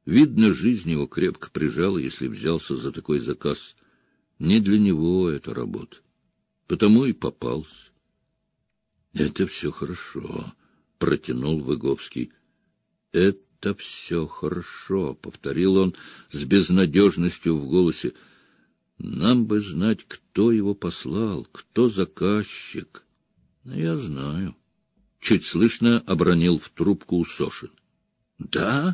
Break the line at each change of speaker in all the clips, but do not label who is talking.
Видно, жизнь его крепко прижала, если взялся за такой заказ. Не для него эта работа. Потому и попался. — Это все хорошо, — протянул Выговский. — Это все хорошо, — повторил он с безнадежностью в голосе. — Нам бы знать, кто его послал, кто заказчик. — Я знаю. Чуть слышно обронил в трубку Усошин. — Да?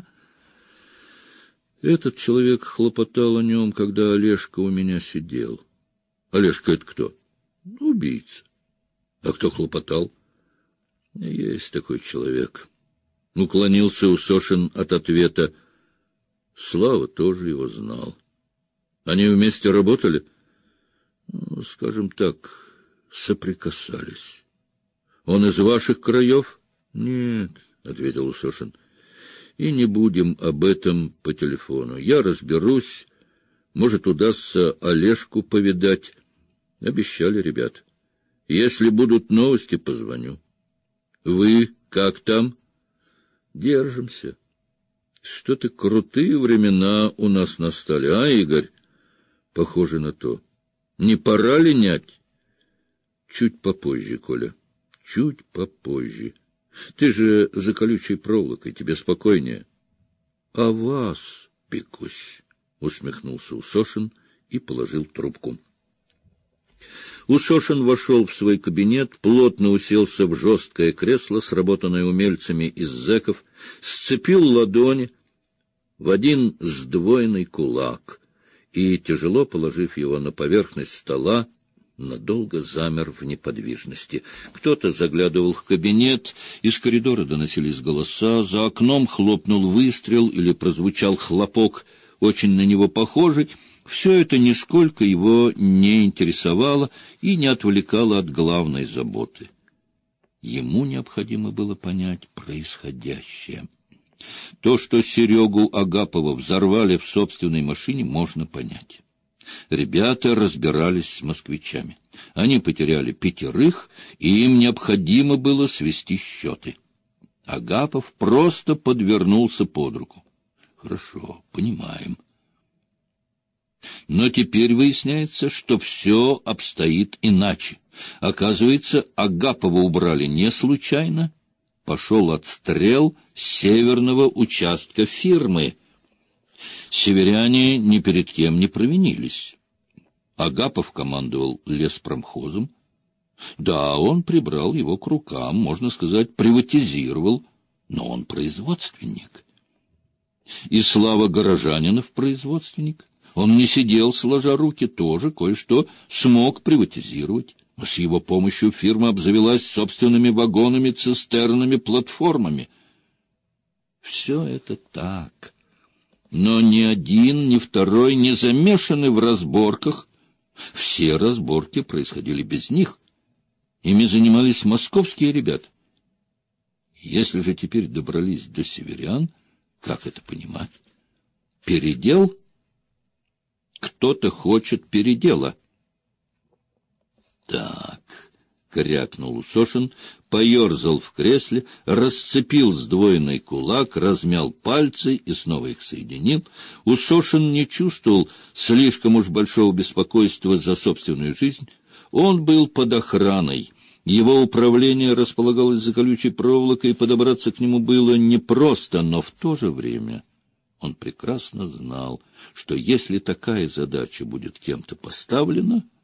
Этот человек хлопотал о нем, когда Олежка у меня сидел. Олежка — это кто? — Убийца. А кто хлопотал? — Есть такой человек. Уклонился Усошин от ответа. Слава тоже его знал. Они вместе работали? Ну, скажем так, соприкасались. Он из ваших краев? Нет, — ответил Усошин. И не будем об этом по телефону. Я разберусь. Может, удастся Олежку повидать. Обещали ребят. Если будут новости, позвоню. Вы как там? Держимся. Что-то крутые времена у нас настали, а, Игорь? Похоже на то. Не пора линять? Чуть попозже, Коля. Чуть попозже. Ты же за колючей проволокой, тебе спокойнее. — А вас пекусь, — усмехнулся Усошин и положил трубку. Усошин вошел в свой кабинет, плотно уселся в жесткое кресло, сработанное умельцами из зэков, сцепил ладони в один сдвоенный кулак и, тяжело положив его на поверхность стола, надолго замер в неподвижности. Кто-то заглядывал в кабинет, из коридора доносились голоса, за окном хлопнул выстрел или прозвучал хлопок, очень на него похожий. Все это нисколько его не интересовало и не отвлекало от главной заботы. Ему необходимо было понять происходящее. То, что Серегу Агапова взорвали в собственной машине, можно понять. Ребята разбирались с москвичами. Они потеряли 5, и им необходимо было свести счеты. Агапов просто подвернулся под руку. Хорошо, понимаем. Но теперь выясняется, что все обстоит иначе. Оказывается, Агапова убрали не случайно. Пошел отстрел с северного участка фирмы. Северяне ни перед кем не провинились. Агапов командовал леспромхозом. Да, он прибрал его к рукам, можно сказать, приватизировал, но он производственник. И Слава Горожанинов производственник. Он не сидел сложа руки, тоже кое-что смог приватизировать. С его помощью фирма обзавелась собственными вагонами, цистернами, платформами. Все это так. Но ни один, ни второй не замешаны в разборках. Все разборки происходили без них. Ими занимались московские ребята. Если же теперь добрались до северян, как это понимать? Передел? Кто-то хочет передела. Так, крякнул Усошин, поерзал в кресле, расцепил сдвоенный кулак, размял пальцы и снова их соединил. Усошин не чувствовал слишком уж большого беспокойства за собственную жизнь. Он был под охраной. Его управление располагалось за колючей проволокой, и подобраться к нему было непросто, но в то же время он прекрасно знал, что если такая задача будет кем-то поставлена,